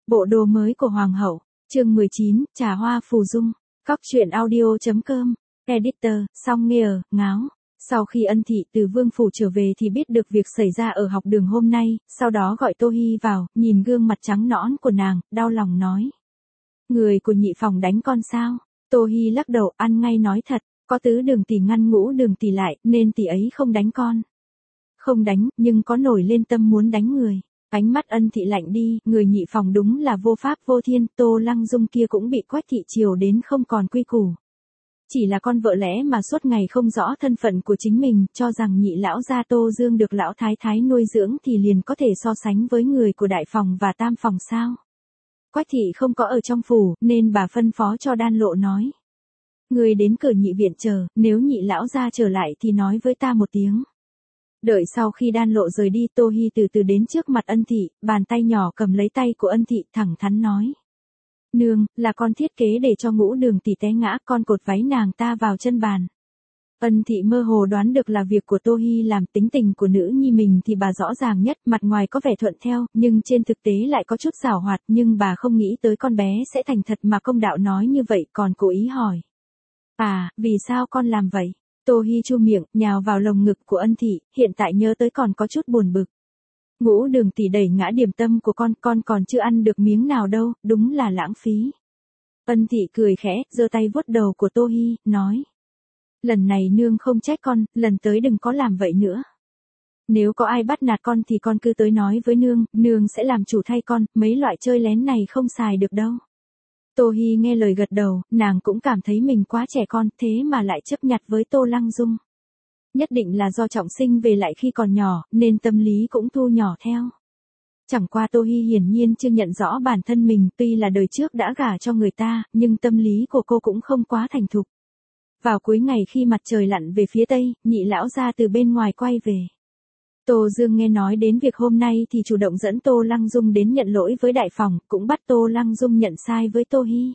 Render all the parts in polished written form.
Bộ đồ mới của Hoàng hậu, chương 19, trà hoa phù dung, Cóc truyện audio.com, editor, song nghe ngáo. Sau khi Ân Thị từ Vương Phủ trở về thì biết được việc xảy ra ở học đường hôm nay, sau đó gọi Tô Hi vào, nhìn gương mặt trắng nõn của nàng, đau lòng nói. Người của nhị phòng đánh con sao? Tô Hi lắc đầu, ăn ngay nói thật, có tứ đường tỷ ngăn ngũ đường tỷ lại, nên tỷ ấy không đánh con. Không đánh, nhưng có nổi lên tâm muốn đánh người. Ánh mắt Ân Thị lạnh đi, người nhị phòng đúng là vô pháp vô thiên, Tô Lăng Dung kia cũng bị Quách thị chiều đến không còn quy củ. Chỉ là con vợ lẽ mà suốt ngày không rõ thân phận của chính mình, cho rằng nhị lão gia Tô Dương được lão thái thái nuôi dưỡng thì liền có thể so sánh với người của đại phòng và tam phòng sao. Quách thị không có ở trong phủ, nên bà phân phó cho Đan Lộ nói. Người đến cửa nhị viện chờ, nếu nhị lão gia trở lại thì nói với ta một tiếng. Đợi sau khi Đan Lộ rời đi, Tô Hi từ từ đến trước mặt Ân Thị, bàn tay nhỏ cầm lấy tay của Ân Thị thẳng thắn nói. Nương, là con thiết kế để cho ngũ đường tỷ té ngã, con cột váy nàng ta vào chân bàn. Ân Thị mơ hồ đoán được là việc của Tô Hi làm, tính tình của nữ nhi mình thì bà rõ ràng nhất, mặt ngoài có vẻ thuận theo, nhưng trên thực tế lại có chút giảo hoạt, nhưng bà không nghĩ tới con bé sẽ thành thật mà công đạo nói như vậy, còn cố ý hỏi. À, vì sao con làm vậy? Tô Hi chu miệng, nhào vào lồng ngực của Ân Thị, hiện tại nhớ tới còn có chút buồn bực. Ngũ đường tỷ đẩy ngã điểm tâm của con còn chưa ăn được miếng nào đâu, đúng là lãng phí. Ân Thị cười khẽ, giơ tay vuốt đầu của Tô Hi, nói. Lần này nương không trách con, lần tới đừng có làm vậy nữa. Nếu có ai bắt nạt con thì con cứ tới nói với nương sẽ làm chủ thay con, mấy loại chơi lén này không xài được đâu. Tô Hi nghe lời gật đầu, nàng cũng cảm thấy mình quá trẻ con, thế mà lại chấp nhặt với Tô Lăng Dung. Nhất định là do trọng sinh về lại khi còn nhỏ, nên tâm lý cũng thu nhỏ theo. Chẳng qua Tô Hi hiển nhiên chưa nhận rõ bản thân mình, tuy là đời trước đã gả cho người ta, nhưng tâm lý của cô cũng không quá thành thục. Vào cuối ngày khi mặt trời lặn về phía tây, nhị lão gia từ bên ngoài quay về. Tô Dương nghe nói đến việc hôm nay thì chủ động dẫn Tô Lăng Dung đến nhận lỗi với đại phòng, cũng bắt Tô Lăng Dung nhận sai với Tô Hi.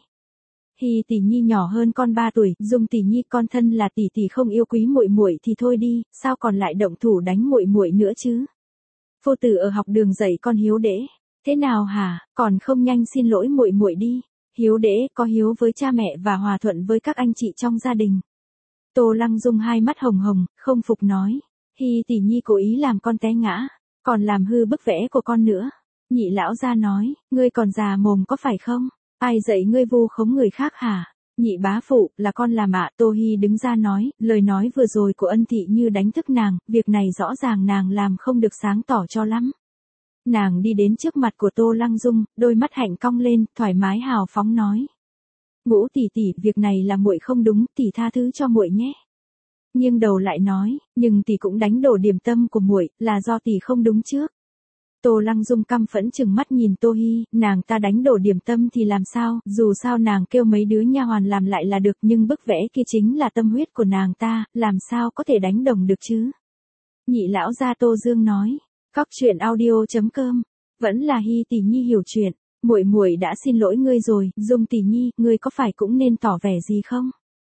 Hi tỷ nhi nhỏ hơn con 3 tuổi, Dung tỷ nhi con thân là tỷ tỷ không yêu quý muội muội thì thôi đi, sao còn lại động thủ đánh muội muội nữa chứ? Phu tử ở học đường dạy con hiếu đễ, thế nào hả, còn không nhanh xin lỗi muội muội đi. Hiếu đễ, có hiếu với cha mẹ và hòa thuận với các anh chị trong gia đình. Tô Lăng Dung hai mắt hồng hồng, không phục nói. Hi tỷ nhi cố ý làm con té ngã, còn làm hư bức vẽ của con nữa. Nhị lão gia nói, ngươi còn già mồm có phải không? Ai dạy ngươi vu khống người khác hả? Nhị bá phụ, là con làm ạ. Tô Hi đứng ra nói, lời nói vừa rồi của Ân Thị như đánh thức nàng, việc này rõ ràng nàng làm không được sáng tỏ cho lắm. Nàng đi đến trước mặt của Tô Lăng Dung, đôi mắt hạnh cong lên, thoải mái hào phóng nói. Ngũ tỷ tỷ, việc này là muội không đúng, tỷ tha thứ cho muội nhé. Nhưng đầu lại nói, nhưng tỷ cũng đánh đổ điểm tâm của muội, là do tỷ không đúng trước. Tô Lăng Dung căm phẫn chừng mắt nhìn Tô Hi, nàng ta đánh đổ điểm tâm thì làm sao, dù sao nàng kêu mấy đứa nha hoàn làm lại là được, nhưng bức vẽ kia chính là tâm huyết của nàng ta, làm sao có thể đánh đồng được chứ? Nhị lão gia Tô Dương nói. Cóc truyện audio.com, vẫn là Hi tỷ nhi hiểu chuyện, muội đã xin lỗi ngươi rồi, Dung tỷ nhi, ngươi có phải cũng nên tỏ vẻ gì không?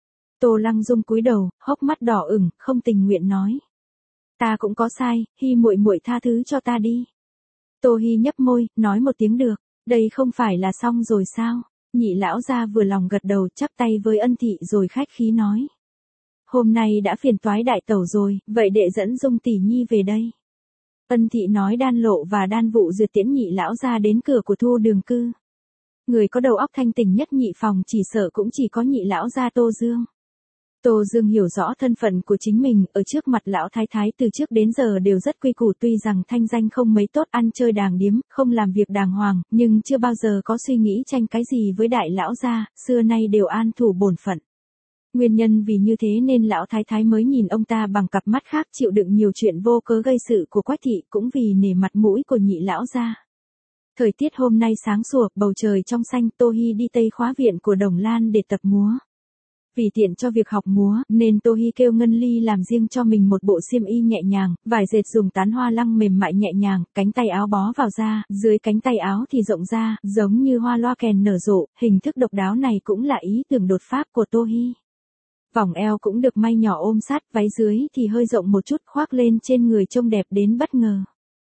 Tô Lăng Dung cúi đầu, hốc mắt đỏ ửng, không tình nguyện nói. Ta cũng có sai, Hi muội tha thứ cho ta đi. Tô Hi nhấp môi, nói một tiếng được, đây không phải là xong rồi sao? Nhị lão gia vừa lòng gật đầu, chắp tay với Ân Thị rồi khách khí nói. Hôm nay đã phiền toái đại tẩu rồi, vậy đệ dẫn Dung tỷ nhi về đây. Ân Thị nói Đan Lộ và Đan Vụ duyệt tiễn nhị lão ra đến cửa của Thu Đường cư. Người có đầu óc thanh tỉnh nhất nhị phòng chỉ sợ cũng chỉ có nhị lão gia Tô Dương. Tô Dương hiểu rõ thân phận của chính mình, ở trước mặt lão thái thái từ trước đến giờ đều rất quy củ, tuy rằng thanh danh không mấy tốt, ăn chơi đàng điếm, không làm việc đàng hoàng, nhưng chưa bao giờ có suy nghĩ tranh cái gì với đại lão gia, xưa nay đều an thủ bổn phận. Nguyên nhân vì như thế nên lão thái thái mới nhìn ông ta bằng cặp mắt khác, chịu đựng nhiều chuyện vô cớ gây sự của Quách thị, cũng vì nể mặt mũi của nhị lão gia. Thời tiết hôm nay sáng sủa, bầu trời trong xanh, Tô Hi đi tây khóa viện của Đồng Lan để tập múa. Vì tiện cho việc học múa, nên Tô Hi kêu Ngân Ly làm riêng cho mình một bộ xiêm y nhẹ nhàng, vải dệt dùng tán hoa lăng mềm mại nhẹ nhàng, cánh tay áo bó vào da, dưới cánh tay áo thì rộng ra, giống như hoa loa kèn nở rộ, hình thức độc đáo này cũng là ý tưởng đột phá của Tô Hi. Vòng eo cũng được may nhỏ ôm sát, váy dưới thì hơi rộng một chút, khoác lên trên người trông đẹp đến bất ngờ.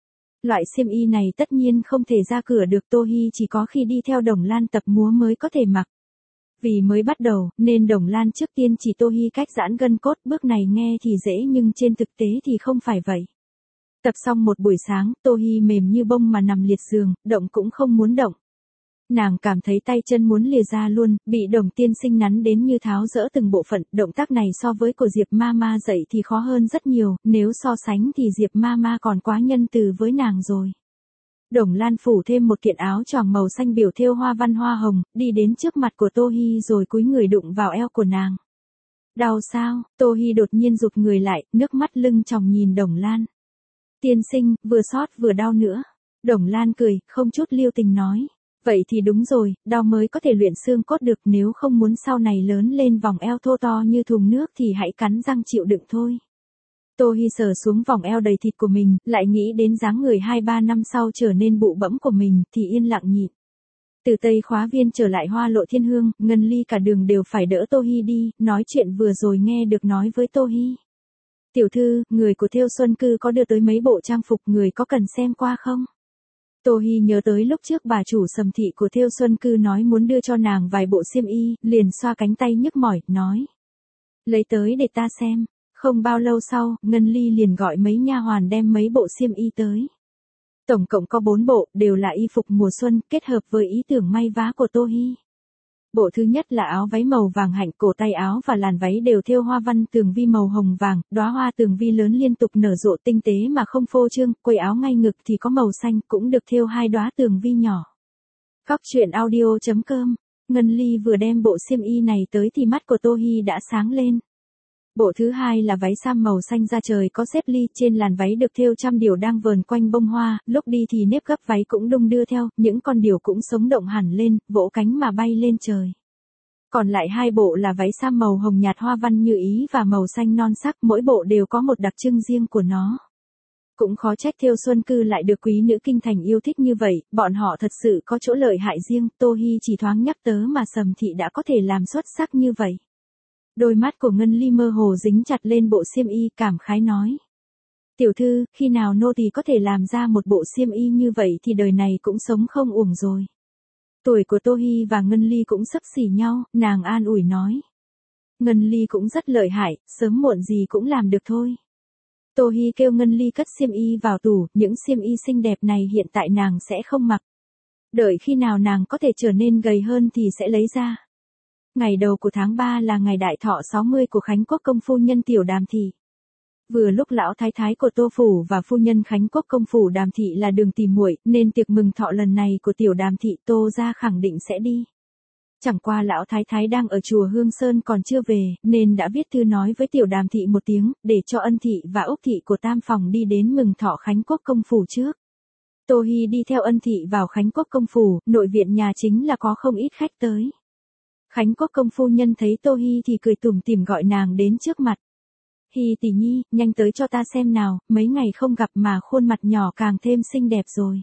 Loại xiêm y này tất nhiên không thể ra cửa được, Tô Hi chỉ có khi đi theo Đồng Lan tập múa mới có thể mặc. Vì mới bắt đầu, nên Đồng Lan trước tiên chỉ Tô Hi cách giãn gân cốt, bước này nghe thì dễ nhưng trên thực tế thì không phải vậy. Tập xong một buổi sáng, Tô Hi mềm như bông mà nằm liệt giường, động cũng không muốn động. Nàng cảm thấy tay chân muốn lìa ra luôn, bị Đồng tiên sinh nắn đến như tháo dỡ từng bộ phận, động tác này so với của Diệp Mama dạy thì khó hơn rất nhiều, nếu so sánh thì Diệp Mama còn quá nhân từ với nàng rồi. Đồng Lan phủ thêm một kiện áo choàng màu xanh biểu thêu hoa văn hoa hồng, đi đến trước mặt của Tô Hi rồi cúi người đụng vào eo của nàng. Đau sao? Tô Hi đột nhiên rụt người lại, nước mắt lưng tròng nhìn Đồng Lan. Tiên sinh, vừa xót vừa đau nữa. Đồng Lan cười, không chút lưu tình nói. Vậy thì đúng rồi, đau mới có thể luyện xương cốt được, nếu không muốn sau này lớn lên vòng eo thô to như thùng nước thì hãy cắn răng chịu đựng thôi. Tô Hi sờ xuống vòng eo đầy thịt của mình, lại nghĩ đến dáng người 2-3 năm sau trở nên bụ bẫm của mình, thì yên lặng nhịn. Từ Tây Khóa Viên trở lại Hoa Lộ Thiên Hương, Ngân Ly cả đường đều phải đỡ Tô Hi đi, nói chuyện vừa rồi nghe được nói với Tô Hi. Tiểu thư, người của Thêu Xuân Cư có đưa tới mấy bộ trang phục, người có cần xem qua không? Tô Hi nhớ tới lúc trước bà chủ Sầm thị của Thêu Xuân Cư nói muốn đưa cho nàng vài bộ xiêm y, liền xoa cánh tay nhức mỏi, nói. Lấy tới để ta xem. Không bao lâu sau, Ngân Ly liền gọi mấy nha hoàn đem mấy bộ xiêm y tới. Tổng cộng có 4 bộ, đều là y phục mùa xuân, kết hợp với ý tưởng may vá của Tô Hi. Bộ thứ nhất là áo váy màu vàng hạnh, cổ tay áo và làn váy đều thêu hoa văn tường vi màu hồng vàng, đóa hoa tường vi lớn liên tục nở rộ tinh tế mà không phô trương, quầy áo ngay ngực thì có màu xanh, cũng được thêu 2 đóa tường vi nhỏ. Góc truyện audio.com. Ngân Ly vừa đem bộ xiêm y này tới thì mắt của Tô Hi đã sáng lên. Bộ thứ hai là váy sam màu xanh da trời có xếp ly, trên làn váy được thêu trăm điểu đang vờn quanh bông hoa, lúc đi thì nếp gấp váy cũng đung đưa theo, những con điểu cũng sống động hẳn lên, vỗ cánh mà bay lên trời. Còn lại 2 bộ là váy sam màu hồng nhạt hoa văn như ý và màu xanh non sắc, mỗi bộ đều có một đặc trưng riêng của nó. Cũng khó trách Thêu Xuân Cư lại được quý nữ kinh thành yêu thích như vậy, bọn họ thật sự có chỗ lợi hại riêng, Tô Hi chỉ thoáng nhắc tớ mà Sầm thị đã có thể làm xuất sắc như vậy. Đôi mắt của Ngân Ly mơ hồ dính chặt lên bộ xiêm y, cảm khái nói. Tiểu thư, khi nào nô tỳ có thể làm ra một bộ xiêm y như vậy thì đời này cũng sống không uổng rồi. Tuổi của Tô Hi và Ngân Ly cũng xấp xỉ nhau, nàng an ủi nói. Ngân Ly cũng rất lợi hại, sớm muộn gì cũng làm được thôi. Tô Hi kêu Ngân Ly cất xiêm y vào tủ, những xiêm y xinh đẹp này hiện tại nàng sẽ không mặc. Đợi khi nào nàng có thể trở nên gầy hơn thì sẽ lấy ra. Ngày đầu của tháng 3 là ngày đại thọ 60 của Khánh Quốc công phu nhân Tiểu Đàm Thị. Vừa lúc lão thái thái của Tô phủ và phu nhân Khánh Quốc công phủ Đàm Thị là đường tìm muội, nên tiệc mừng thọ lần này của Tiểu Đàm Thị Tô gia khẳng định sẽ đi. Chẳng qua lão thái thái đang ở chùa Hương Sơn còn chưa về, nên đã viết thư nói với Tiểu Đàm Thị một tiếng, để cho Ân Thị và Úc Thị của Tam phòng đi đến mừng thọ Khánh Quốc công phủ trước. Tô Hi đi theo Ân Thị vào Khánh Quốc công phủ, nội viện nhà chính là có không ít khách tới. Khánh Quốc công phu nhân thấy Tô Hi thì cười tủm tỉm gọi nàng đến trước mặt. Hi tỷ nhi, nhanh tới cho ta xem nào, mấy ngày không gặp mà khuôn mặt nhỏ càng thêm xinh đẹp rồi.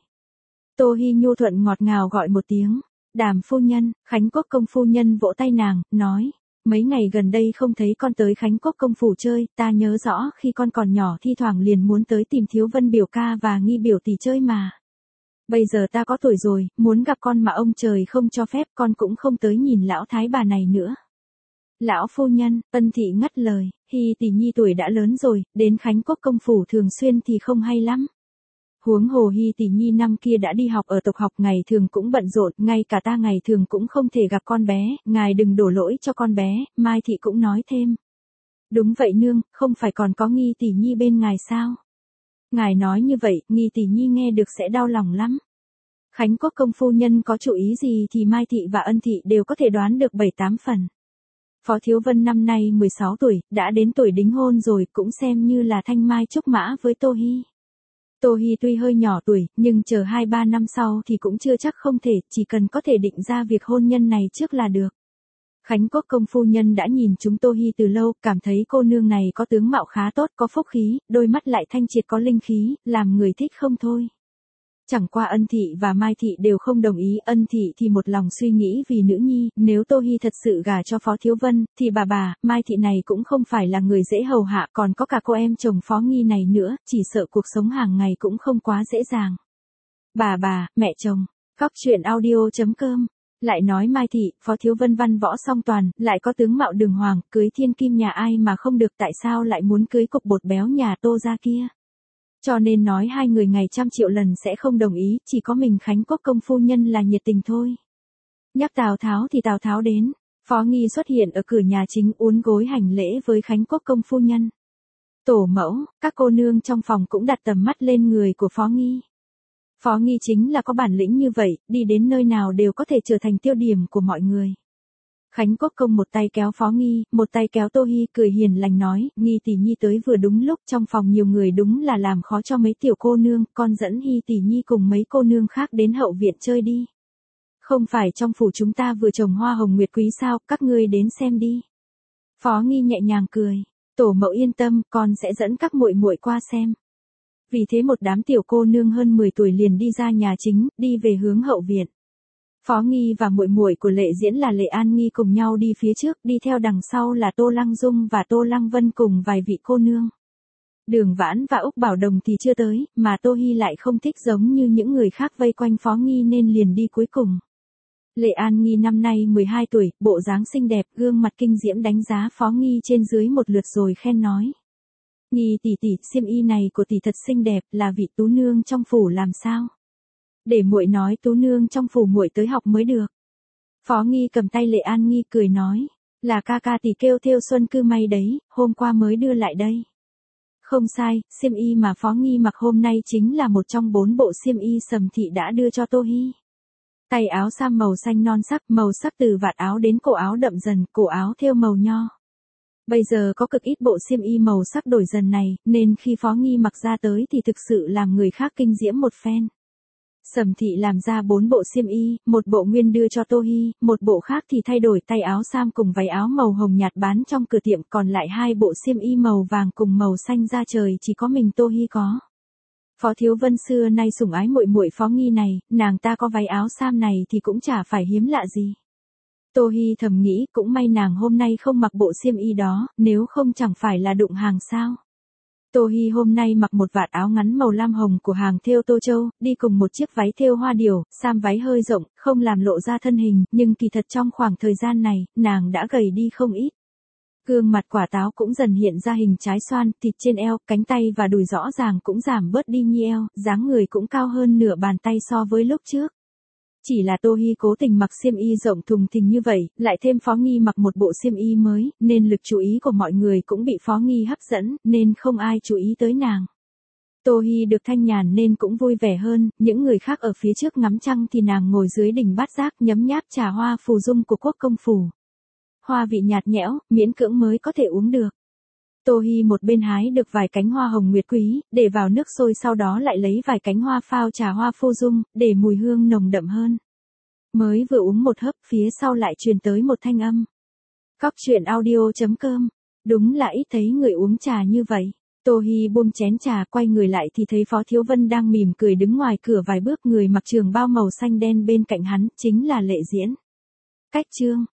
Tô Hi nhu thuận ngọt ngào gọi một tiếng. Đàm phu nhân. Khánh Quốc công phu nhân vỗ tay nàng, nói. Mấy ngày gần đây không thấy con tới Khánh Quốc công phủ chơi, ta nhớ rõ khi con còn nhỏ thi thoảng liền muốn tới tìm Thiếu Vân biểu ca và Nghi biểu tỷ chơi mà. Bây giờ ta có tuổi rồi, muốn gặp con mà ông trời không cho phép, con cũng không tới nhìn lão thái bà này nữa. Lão phu nhân. Ân Thị ngắt lời, Hi tỷ nhi tuổi đã lớn rồi, đến Khánh Quốc công phủ thường xuyên thì không hay lắm. Huống hồ Hi tỷ nhi năm kia đã đi học ở tộc học, ngày thường cũng bận rộn, ngay cả ta ngày thường cũng không thể gặp con bé, ngài đừng đổ lỗi cho con bé. Mai Thị cũng nói thêm. Đúng vậy nương, không phải còn có Nghi tỷ nhi bên ngài sao? Ngài nói như vậy, Nghi tỷ nhi nghe được sẽ đau lòng lắm. Khánh Quốc công phu nhân có chủ ý gì thì Mai Thị và Ân Thị đều có thể đoán được 7-8 phần. Phó Thiếu Vân năm nay 16 tuổi, đã đến tuổi đính hôn rồi, cũng xem như là thanh mai trúc mã với Tô Hi. Tô Hi tuy hơi nhỏ tuổi, nhưng chờ 2-3 năm sau thì cũng chưa chắc không thể, chỉ cần có thể định ra việc hôn nhân này trước là được. Khánh Quốc công phu nhân đã nhìn chúng Tô Hi từ lâu, cảm thấy cô nương này có tướng mạo khá tốt, có phúc khí, đôi mắt lại thanh triệt có linh khí, làm người thích không thôi. Chẳng qua Ân Thị và Mai Thị đều không đồng ý, Ân Thị thì một lòng suy nghĩ vì nữ nhi, nếu Tô Hi thật sự gả cho Phó Thiếu Vân, thì bà, Mai Thị này cũng không phải là người dễ hầu hạ, còn có cả cô em chồng Phó Nghi này nữa, chỉ sợ cuộc sống hàng ngày cũng không quá dễ dàng. Bà, mẹ chồng, Cóc truyện audio.com. Lại nói Mai Thị, Phó Thiếu Vân văn võ song toàn, lại có tướng mạo đường hoàng, cưới thiên kim nhà ai mà không được, tại sao lại muốn cưới cục bột béo nhà Tô gia kia. Cho nên nói hai người ngày 100 triệu lần sẽ không đồng ý, chỉ có mình Khánh Quốc công phu nhân là nhiệt tình thôi. Nhắc Tào Tháo thì Tào Tháo đến, Phó Nghi xuất hiện ở cửa nhà chính uốn gối hành lễ với Khánh Quốc công phu nhân. Tổ mẫu, các cô nương trong phòng cũng đặt tầm mắt lên người của Phó Nghi. Phó Nghi chính là có bản lĩnh như vậy, đi đến nơi nào đều có thể trở thành tiêu điểm của mọi người. Khánh Quốc công một tay kéo Phó Nghi, một tay kéo Tô Hi, cười hiền lành nói, Nghi tỷ nhi tới vừa đúng lúc, trong phòng nhiều người đúng là làm khó cho mấy tiểu cô nương, con dẫn Hi tỷ nhi cùng mấy cô nương khác đến hậu viện chơi đi. Không phải trong phủ chúng ta vừa trồng hoa hồng nguyệt quý sao, các ngươi đến xem đi. Phó Nghi nhẹ nhàng cười, tổ mẫu yên tâm, con sẽ dẫn các muội muội qua xem. Vì thế một đám tiểu cô nương hơn 10 tuổi liền đi ra nhà chính, đi về hướng hậu viện. Phó Nghi và muội muội của Lệ Diễn là Lệ An Nghi cùng nhau đi phía trước, đi theo đằng sau là Tô Lăng Dung và Tô Lăng Vân cùng vài vị cô nương. Đường Vãn và Úc Bảo Đồng thì chưa tới, mà Tô Hi lại không thích giống như những người khác vây quanh Phó Nghi nên liền đi cuối cùng. Lệ An Nghi năm nay 12 tuổi, bộ dáng xinh đẹp, gương mặt kinh diễm đánh giá Phó Nghi trên dưới một lượt rồi khen nói. Nghi tỷ tỷ, xiêm y này của tỷ thật xinh đẹp, là vị tú nương trong phủ làm sao? Để muội nói tú nương trong phủ muội tới học mới được. Phó Nghi cầm tay Lệ An Nghi cười nói, là ca ca tỷ kêu thêu xuân cư may đấy, hôm qua mới đưa lại đây. Không sai, xiêm y mà Phó Nghi mặc hôm nay chính là một trong 4 bộ xiêm y Sầm Thị đã đưa cho Tô Hi. Tay áo sam màu xanh non sắc, màu sắc từ vạt áo đến cổ áo đậm dần, cổ áo thêu màu nho. Bây giờ có cực ít bộ xiêm y màu sắc đổi dần này, nên khi Phó Nghi mặc ra tới thì thực sự làm người khác kinh diễm một phen. Sầm Thị làm ra 4 bộ xiêm y, một bộ nguyên đưa cho Tô Hi, một bộ khác thì thay đổi tay áo sam cùng váy áo màu hồng nhạt bán trong cửa tiệm, còn lại 2 bộ xiêm y màu vàng cùng màu xanh da trời chỉ có mình Tô Hi có. Phó Thiếu Vân xưa nay sủng ái muội muội Phó Nghi này, nàng ta có váy áo sam này thì cũng chả phải hiếm lạ gì. Tô Hi thầm nghĩ, cũng may nàng hôm nay không mặc bộ xiêm y đó, nếu không chẳng phải là đụng hàng sao. Tô Hi hôm nay mặc một vạt áo ngắn màu lam hồng của hàng thêu Tô Châu, đi cùng một chiếc váy thêu hoa điểu, sam váy hơi rộng, không làm lộ ra thân hình, nhưng kỳ thật trong khoảng thời gian này, nàng đã gầy đi không ít. Gương mặt quả táo cũng dần hiện ra hình trái xoan, thịt trên eo, cánh tay và đùi rõ ràng cũng giảm bớt đi nhi eo, dáng người cũng cao hơn nửa bàn tay so với lúc trước. Chỉ là Tô Hi cố tình mặc xiêm y rộng thùng thình như vậy, lại thêm Phó Nghi mặc một bộ xiêm y mới, nên lực chú ý của mọi người cũng bị Phó Nghi hấp dẫn, nên không ai chú ý tới nàng. Tô Hi được thanh nhàn nên cũng vui vẻ hơn, những người khác ở phía trước ngắm trăng thì nàng ngồi dưới đỉnh bát giác nhấm nháp trà hoa phù dung của quốc công phủ. Hoa vị nhạt nhẽo, miễn cưỡng mới có thể uống được. Tô Hi một bên hái được vài cánh hoa hồng nguyệt quý, để vào nước sôi sau đó lại lấy vài cánh hoa phao trà hoa phô dung, để mùi hương nồng đậm hơn. Mới vừa uống một hớp, phía sau lại truyền tới một thanh âm. Cóc truyện audio.com. Đúng là ít thấy người uống trà như vậy. Tô Hi buông chén trà quay người lại thì thấy Phó Thiếu Vân đang mỉm cười đứng ngoài cửa vài bước, người mặc trường bào màu xanh đen bên cạnh hắn, chính là Lệ Diễn. Cách chương.